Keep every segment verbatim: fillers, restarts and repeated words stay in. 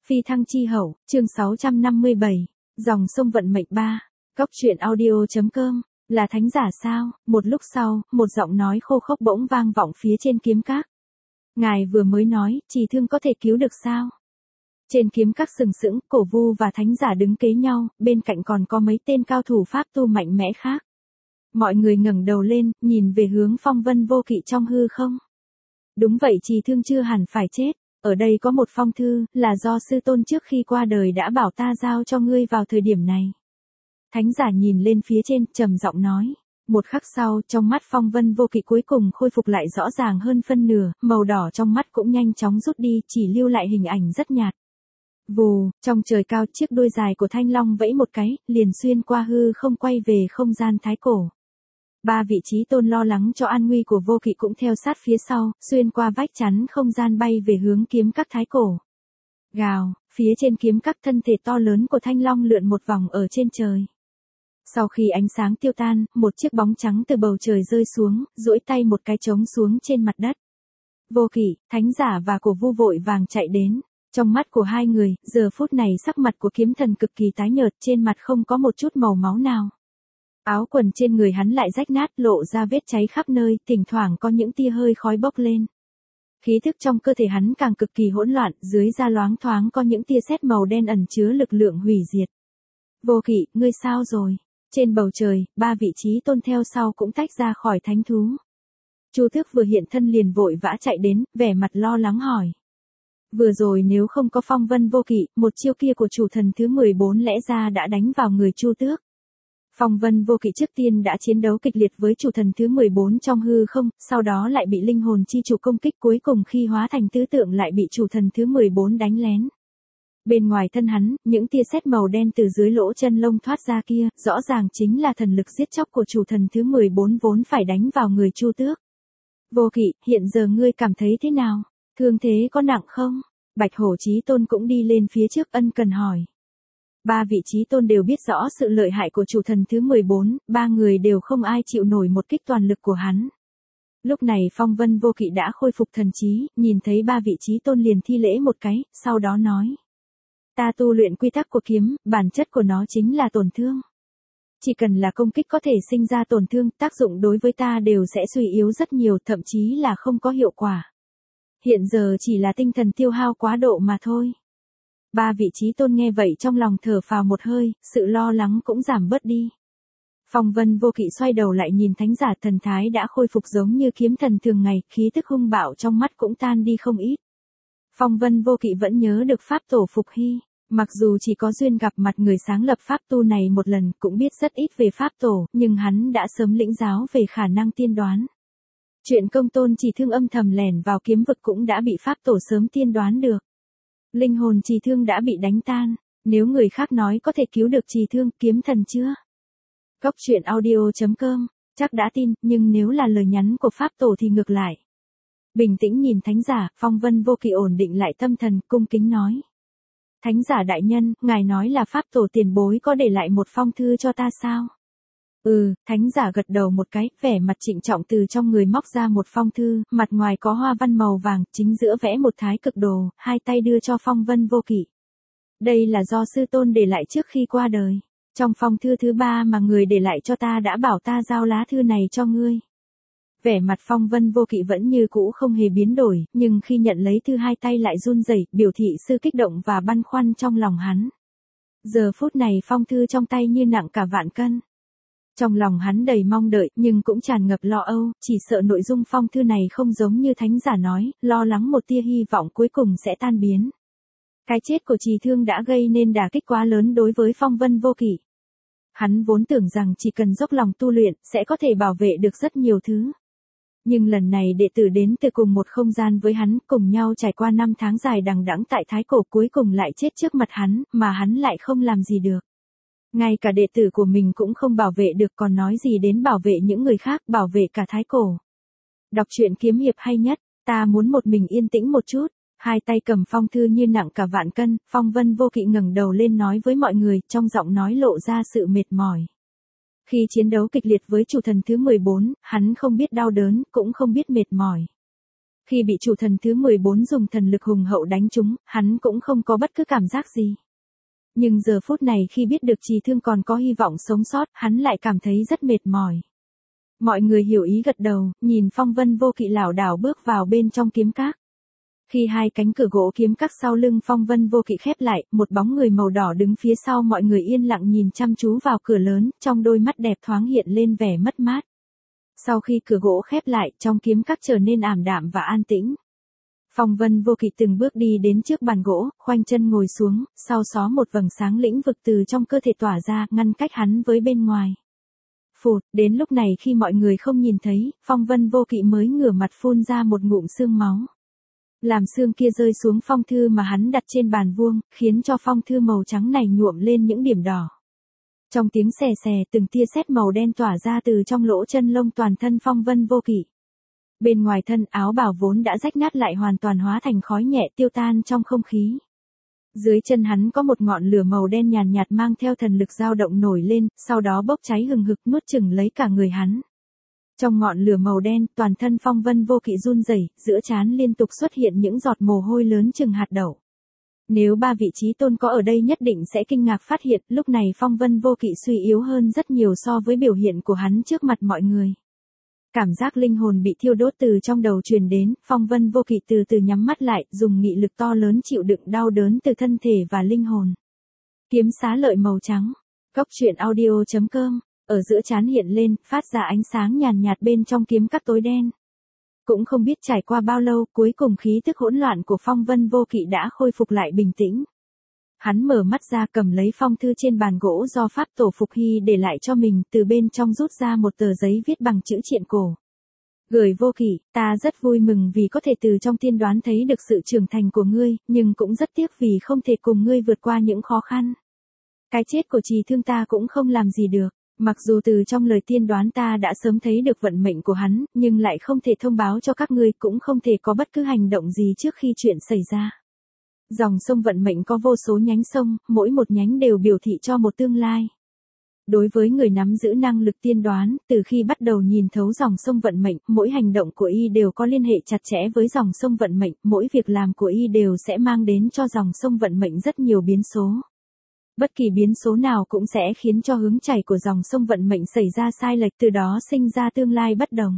Phi thăng chi hậu, chương sáu trăm năm mươi bảy, dòng sông vận mệnh ba, Cóc truyện audio.com, là thánh giả sao? Một lúc sau, một giọng nói khô khốc bỗng vang vọng phía trên kiếm các. Ngài vừa mới nói, Trì Thương có thể cứu được sao? Trên kiếm các sừng sững, Cổ Vu và thánh giả đứng kế nhau, bên cạnh còn có mấy tên cao thủ pháp tu mạnh mẽ khác. Mọi người ngẩng đầu lên, nhìn về hướng Phong Vân Vô Kỵ trong hư không. Đúng vậy, Trì Thương chưa hẳn phải chết. Ở đây có một phong thư, là do sư tôn trước khi qua đời đã bảo ta giao cho ngươi vào thời điểm này. Thánh giả nhìn lên phía trên, trầm giọng nói. Một khắc sau, trong mắt Phong Vân Vô Kỵ cuối cùng khôi phục lại rõ ràng hơn phân nửa, màu đỏ trong mắt cũng nhanh chóng rút đi, chỉ lưu lại hình ảnh rất nhạt. Vù, trong trời cao, chiếc đuôi dài của thanh long vẫy một cái, liền xuyên qua hư không quay về không gian thái cổ. Ba vị trí tôn lo lắng cho an nguy của Vô Kỵ cũng theo sát phía sau, xuyên qua vách chắn không gian bay về hướng kiếm các thái cổ. Gào, phía trên kiếm các thân thể to lớn của thanh long lượn một vòng ở trên trời. Sau khi ánh sáng tiêu tan, một chiếc bóng trắng từ bầu trời rơi xuống, duỗi tay một cái trống xuống trên mặt đất. Vô Kỵ, thánh giả và Cổ Vu vội vàng chạy đến. Trong mắt của hai người, giờ phút này sắc mặt của kiếm thần cực kỳ tái nhợt, trên mặt không có một chút màu máu nào. Áo quần trên người hắn lại rách nát, lộ ra vết cháy khắp nơi, thỉnh thoảng có những tia hơi khói bốc lên. Khí thức trong cơ thể hắn càng cực kỳ hỗn loạn, dưới da loáng thoáng có những tia sét màu đen ẩn chứa lực lượng hủy diệt. Vô Kỵ, ngươi sao rồi? Trên bầu trời, ba vị trí tôn theo sau cũng tách ra khỏi thánh thú. Chu Tước vừa hiện thân liền vội vã chạy đến, vẻ mặt lo lắng hỏi. Vừa rồi nếu không có Phong Vân Vô Kỵ, một chiêu kia của chủ thần thứ mười bốn lẽ ra đã đánh vào người Chu Tước. Phong Vân Vô Kỵ trước tiên đã chiến đấu kịch liệt với chủ thần thứ mười bốn trong hư không, sau đó lại bị linh hồn chi chủ công kích, cuối cùng khi hóa thành tứ tượng lại bị chủ thần thứ mười bốn đánh lén. Bên ngoài thân hắn, những tia sét màu đen từ dưới lỗ chân lông thoát ra kia, rõ ràng chính là thần lực giết chóc của chủ thần thứ mười bốn vốn phải đánh vào người Chu Tước. Vô Kỵ, hiện giờ ngươi cảm thấy thế nào? Thương thế có nặng không? Bạch Hổ Chí Tôn cũng đi lên phía trước ân cần hỏi. Ba vị trí tôn đều biết rõ sự lợi hại của chủ thần thứ mười bốn, ba người đều không ai chịu nổi một kích toàn lực của hắn. Lúc này Phong Vân Vô Kỵ đã khôi phục thần trí, nhìn thấy ba vị trí tôn liền thi lễ một cái, sau đó nói. Ta tu luyện quy tắc của kiếm, bản chất của nó chính là tổn thương. Chỉ cần là công kích có thể sinh ra tổn thương, tác dụng đối với ta đều sẽ suy yếu rất nhiều, thậm chí là không có hiệu quả. Hiện giờ chỉ là tinh thần tiêu hao quá độ mà thôi. Ba vị trí tôn nghe vậy trong lòng thở phào một hơi, sự lo lắng cũng giảm bớt đi. Phong Vân Vô Kỵ xoay đầu lại nhìn thánh giả, thần thái đã khôi phục giống như kiếm thần thường ngày, khí tức hung bạo trong mắt cũng tan đi không ít. Phong Vân Vô Kỵ vẫn nhớ được pháp tổ Phục Hy, mặc dù chỉ có duyên gặp mặt người sáng lập pháp tu này một lần, cũng biết rất ít về pháp tổ, nhưng hắn đã sớm lĩnh giáo về khả năng tiên đoán. Chuyện công tôn Trì Thương âm thầm lẻn vào kiếm vực cũng đã bị pháp tổ sớm tiên đoán được. Linh hồn Trì Thương đã bị đánh tan, nếu người khác nói có thể cứu được Trì Thương, kiếm thần chưa? Cóc truyện audio.com, chắc đã tin, nhưng nếu là lời nhắn của pháp tổ thì ngược lại. Bình tĩnh nhìn thánh giả, Phong Vân Vô Kỵ ổn định lại tâm thần, cung kính nói. Thánh giả đại nhân, ngài nói là pháp tổ tiền bối có để lại một phong thư cho ta sao? Ừ, thánh giả gật đầu một cái, vẻ mặt trịnh trọng từ trong người móc ra một phong thư, mặt ngoài có hoa văn màu vàng, chính giữa vẽ một thái cực đồ, hai tay đưa cho Phong Vân Vô Kỵ. Đây là do sư tôn để lại trước khi qua đời. Trong phong thư thứ ba mà người để lại cho ta đã bảo ta giao lá thư này cho ngươi. Vẻ mặt Phong Vân Vô Kỵ vẫn như cũ không hề biến đổi, nhưng khi nhận lấy thư hai tay lại run rẩy, biểu thị sự kích động và băn khoăn trong lòng hắn. Giờ phút này phong thư trong tay như nặng cả vạn cân. Trong lòng hắn đầy mong đợi, nhưng cũng tràn ngập lo âu, chỉ sợ nội dung phong thư này không giống như thánh giả nói, lo lắng một tia hy vọng cuối cùng sẽ tan biến. Cái chết của Trì Thương đã gây nên đả kích quá lớn đối với Phong Vân Vô Kỵ. Hắn vốn tưởng rằng chỉ cần dốc lòng tu luyện, sẽ có thể bảo vệ được rất nhiều thứ. Nhưng lần này đệ tử đến từ cùng một không gian với hắn, cùng nhau trải qua năm tháng dài đằng đẵng tại thái cổ, cuối cùng lại chết trước mặt hắn, mà hắn lại không làm gì được. Ngay cả đệ tử của mình cũng không bảo vệ được, còn nói gì đến bảo vệ những người khác, bảo vệ cả thái cổ. Đọc truyện kiếm hiệp hay nhất, ta muốn một mình yên tĩnh một chút. Hai tay cầm phong thư như nặng cả vạn cân, Phong Vân Vô Kỵ ngẩng đầu lên nói với mọi người, trong giọng nói lộ ra sự mệt mỏi. Khi chiến đấu kịch liệt với chủ thần thứ mười bốn, hắn không biết đau đớn, cũng không biết mệt mỏi. Khi bị chủ thần thứ mười bốn dùng thần lực hùng hậu đánh trúng, hắn cũng không có bất cứ cảm giác gì. Nhưng giờ phút này khi biết được Trì Thương còn có hy vọng sống sót, hắn lại cảm thấy rất mệt mỏi. Mọi người hiểu ý gật đầu, nhìn Phong Vân Vô Kỵ lảo đảo bước vào bên trong kiếm các. Khi hai cánh cửa gỗ kiếm các sau lưng Phong Vân Vô Kỵ khép lại, một bóng người màu đỏ đứng phía sau, mọi người yên lặng nhìn chăm chú vào cửa lớn, trong đôi mắt đẹp thoáng hiện lên vẻ mất mát. Sau khi cửa gỗ khép lại, trong kiếm các trở nên ảm đạm và an tĩnh. Phong Vân Vô Kỵ từng bước đi đến trước bàn gỗ, khoanh chân ngồi xuống, sau xó một vầng sáng lĩnh vực từ trong cơ thể tỏa ra, ngăn cách hắn với bên ngoài. Phụt, đến lúc này khi mọi người không nhìn thấy, Phong Vân Vô Kỵ mới ngửa mặt phun ra một ngụm sương máu. Làm sương kia rơi xuống phong thư mà hắn đặt trên bàn vuông, khiến cho phong thư màu trắng này nhuộm lên những điểm đỏ. Trong tiếng xè xè, từng tia sét màu đen tỏa ra từ trong lỗ chân lông toàn thân Phong Vân Vô Kỵ. Bên ngoài thân, áo bào vốn đã rách nát lại hoàn toàn hóa thành khói nhẹ tiêu tan trong không khí. Dưới chân hắn có một ngọn lửa màu đen nhàn nhạt mang theo thần lực dao động nổi lên, sau đó bốc cháy hừng hực nuốt chửng lấy cả người hắn. Trong ngọn lửa màu đen, toàn thân Phong Vân Vô Kỵ run rẩy, giữa trán liên tục xuất hiện những giọt mồ hôi lớn chừng hạt đậu. Nếu ba vị trí tôn có ở đây nhất định sẽ kinh ngạc phát hiện, lúc này Phong Vân Vô Kỵ suy yếu hơn rất nhiều so với biểu hiện của hắn trước mặt mọi người. Cảm giác linh hồn bị thiêu đốt từ trong đầu truyền đến, Phong Vân Vô Kỵ từ từ nhắm mắt lại, dùng nghị lực to lớn chịu đựng đau đớn từ thân thể và linh hồn. Kiếm xá lợi màu trắng. Góc truyện audio chấm com. Ở giữa trán hiện lên, phát ra ánh sáng nhàn nhạt bên trong kiếm các tối đen. Cũng không biết trải qua bao lâu, cuối cùng khí tức hỗn loạn của Phong Vân Vô Kỵ đã khôi phục lại bình tĩnh. Hắn mở mắt ra cầm lấy phong thư trên bàn gỗ do Pháp Tổ Phục Hy để lại cho mình, từ bên trong rút ra một tờ giấy viết bằng chữ triện cổ. Gửi Vô Kỵ, ta rất vui mừng vì có thể từ trong tiên đoán thấy được sự trưởng thành của ngươi, nhưng cũng rất tiếc vì không thể cùng ngươi vượt qua những khó khăn. Cái chết của Trì Thương ta cũng không làm gì được. Mặc dù từ trong lời tiên đoán ta đã sớm thấy được vận mệnh của hắn, nhưng lại không thể thông báo cho các ngươi, cũng không thể có bất cứ hành động gì trước khi chuyện xảy ra. Dòng sông vận mệnh có vô số nhánh sông, mỗi một nhánh đều biểu thị cho một tương lai. Đối với người nắm giữ năng lực tiên đoán, từ khi bắt đầu nhìn thấu dòng sông vận mệnh, mỗi hành động của y đều có liên hệ chặt chẽ với dòng sông vận mệnh, mỗi việc làm của y đều sẽ mang đến cho dòng sông vận mệnh rất nhiều biến số. Bất kỳ biến số nào cũng sẽ khiến cho hướng chảy của dòng sông vận mệnh xảy ra sai lệch, từ đó sinh ra tương lai bất đồng.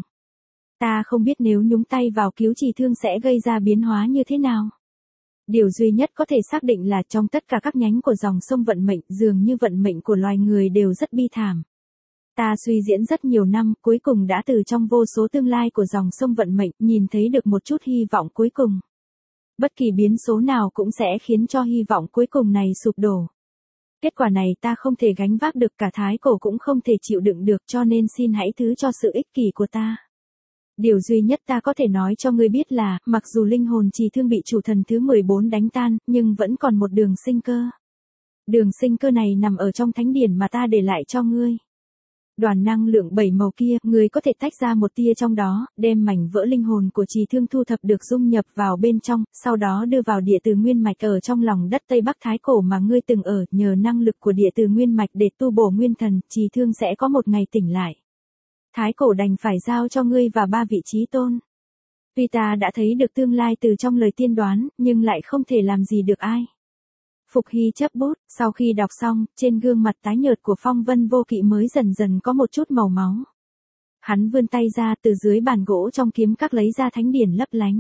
Ta không biết nếu nhúng tay vào cứu Trì Thương sẽ gây ra biến hóa như thế nào. Điều duy nhất có thể xác định là trong tất cả các nhánh của dòng sông vận mệnh, dường như vận mệnh của loài người đều rất bi thảm. Ta suy diễn rất nhiều năm, cuối cùng đã từ trong vô số tương lai của dòng sông vận mệnh, nhìn thấy được một chút hy vọng cuối cùng. Bất kỳ biến số nào cũng sẽ khiến cho hy vọng cuối cùng này sụp đổ. Kết quả này ta không thể gánh vác được, cả thái cổ cũng không thể chịu đựng được, cho nên xin hãy thứ cho sự ích kỷ của ta. Điều duy nhất ta có thể nói cho ngươi biết là, mặc dù linh hồn Trì Thương bị chủ thần thứ mười bốn đánh tan, nhưng vẫn còn một đường sinh cơ. Đường sinh cơ này nằm ở trong thánh điển mà ta để lại cho ngươi. Đoàn năng lượng bảy màu kia, ngươi có thể tách ra một tia trong đó, đem mảnh vỡ linh hồn của Trì Thương thu thập được dung nhập vào bên trong, sau đó đưa vào địa từ nguyên mạch ở trong lòng đất Tây Bắc Thái Cổ mà ngươi từng ở, nhờ năng lực của địa từ nguyên mạch để tu bổ nguyên thần, Trì Thương sẽ có một ngày tỉnh lại. Thái Cổ đành phải giao cho ngươi và ba vị trí tôn. Tuy ta đã thấy được tương lai từ trong lời tiên đoán, nhưng lại không thể làm gì được ai. Phục Hy chấp bút, sau khi đọc xong, trên gương mặt tái nhợt của Phong Vân Vô Kỵ mới dần dần có một chút màu máu. Hắn vươn tay ra từ dưới bàn gỗ trong kiếm các lấy ra thánh điển lấp lánh.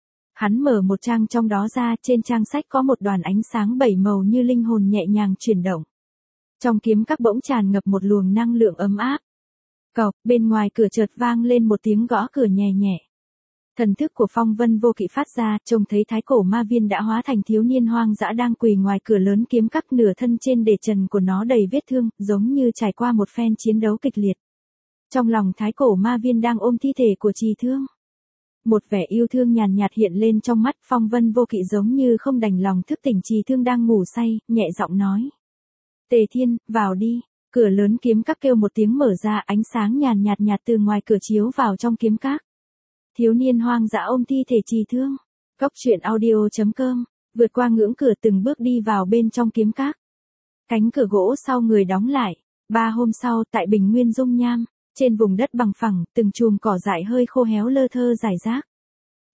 Hắn mở một trang trong đó ra, trên trang sách có một đoàn ánh sáng bảy màu như linh hồn nhẹ nhàng chuyển động. Trong kiếm các bỗng tràn ngập một luồng năng lượng ấm áp. Cộc, bên ngoài cửa chợt vang lên một tiếng gõ cửa nhẹ nhẹ. Thần thức của Phong Vân Vô Kỵ phát ra, trông thấy thái cổ ma viên đã hóa thành thiếu niên hoang dã đang quỳ ngoài cửa lớn kiếm các, nửa thân trên để trần của nó đầy vết thương, giống như trải qua một phen chiến đấu kịch liệt. Trong lòng thái cổ ma viên đang ôm thi thể của Trì Thương. Một vẻ yêu thương nhàn nhạt hiện lên trong mắt Phong Vân Vô Kỵ, giống như không đành lòng thức tỉnh Trì Thương đang ngủ say, nhẹ giọng nói. Tề Thiên, vào đi. Cửa lớn kiếm các kêu một tiếng mở ra, ánh sáng nhàn nhạt nhạt từ ngoài cửa chiếu vào trong kiếm các. Thiếu niên hoang dã ôm thi thể Trì Thương. Góc truyện audio chấm com, vượt qua ngưỡng cửa từng bước đi vào bên trong kiếm các. Cánh cửa gỗ sau người đóng lại. Ba hôm sau, tại Bình Nguyên Dung Nham, trên vùng đất bằng phẳng, từng chùm cỏ dại hơi khô héo lơ thơ rải rác.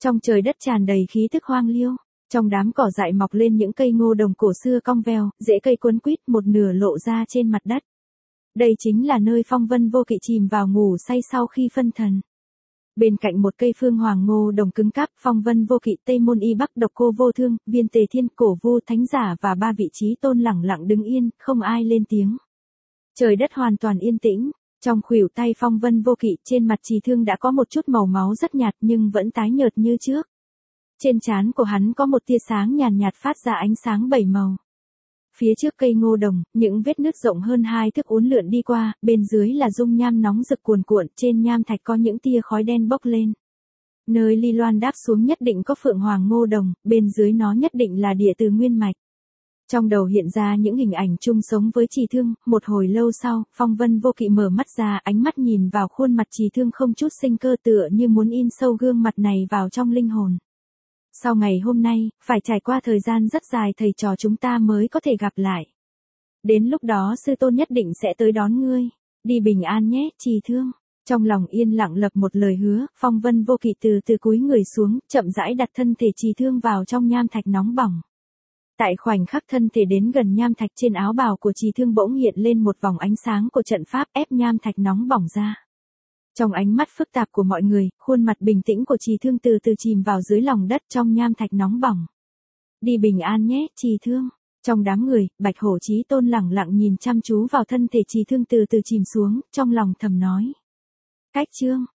Trong trời đất tràn đầy khí tức hoang liêu, trong đám cỏ dại mọc lên những cây ngô đồng cổ xưa cong veo, rễ cây quấn quýt một nửa lộ ra trên mặt đất. Đây chính là nơi Phong Vân Vô Kỵ chìm vào ngủ say sau khi phân thần. Bên cạnh một cây phương hoàng ngô đồng cứng cáp, Phong Vân Vô Kỵ, Tây Môn Y Bắc Độc Cô Vô Thương, Viên Tề Thiên, Cổ Vu Thánh Giả và ba vị trí tôn lẳng lặng đứng yên, không ai lên tiếng. Trời đất hoàn toàn yên tĩnh, trong khuỷu tay Phong Vân Vô Kỵ, trên mặt Trì Thương đã có một chút màu máu rất nhạt nhưng vẫn tái nhợt như trước. Trên trán của hắn có một tia sáng nhàn nhạt phát ra ánh sáng bảy màu. Phía trước cây ngô đồng, những vết nứt rộng hơn hai thước uốn lượn đi qua, bên dưới là dung nham nóng rực cuồn cuộn, trên nham thạch có những tia khói đen bốc lên. Nơi Ly Loan đáp xuống nhất định có phượng hoàng ngô đồng, bên dưới nó nhất định là địa từ nguyên mạch. Trong đầu hiện ra những hình ảnh chung sống với Trì Thương, một hồi lâu sau, Phong Vân Vô Kỵ mở mắt ra, ánh mắt nhìn vào khuôn mặt Trì Thương không chút sinh cơ, tựa như muốn in sâu gương mặt này vào trong linh hồn. Sau ngày hôm nay, phải trải qua thời gian rất dài thầy trò chúng ta mới có thể gặp lại. Đến lúc đó sư tôn nhất định sẽ tới đón ngươi. Đi bình an nhé, Trì Thương. Trong lòng yên lặng lập một lời hứa, Phong Vân Vô Kỵ từ từ cúi người xuống, chậm rãi đặt thân thể Trì Thương vào trong nham thạch nóng bỏng. Tại khoảnh khắc thân thể đến gần nham thạch, trên áo bào của Trì Thương bỗng hiện lên một vòng ánh sáng của trận pháp ép nham thạch nóng bỏng ra. Trong ánh mắt phức tạp của mọi người, khuôn mặt bình tĩnh của Trì Thương từ từ chìm vào dưới lòng đất trong nham thạch nóng bỏng. Đi bình an nhé, Trì Thương. Trong đám người, Bạch Hổ Chí Tôn lẳng lặng nhìn chăm chú vào thân thể Trì Thương từ từ chìm xuống, trong lòng thầm nói. Cách chương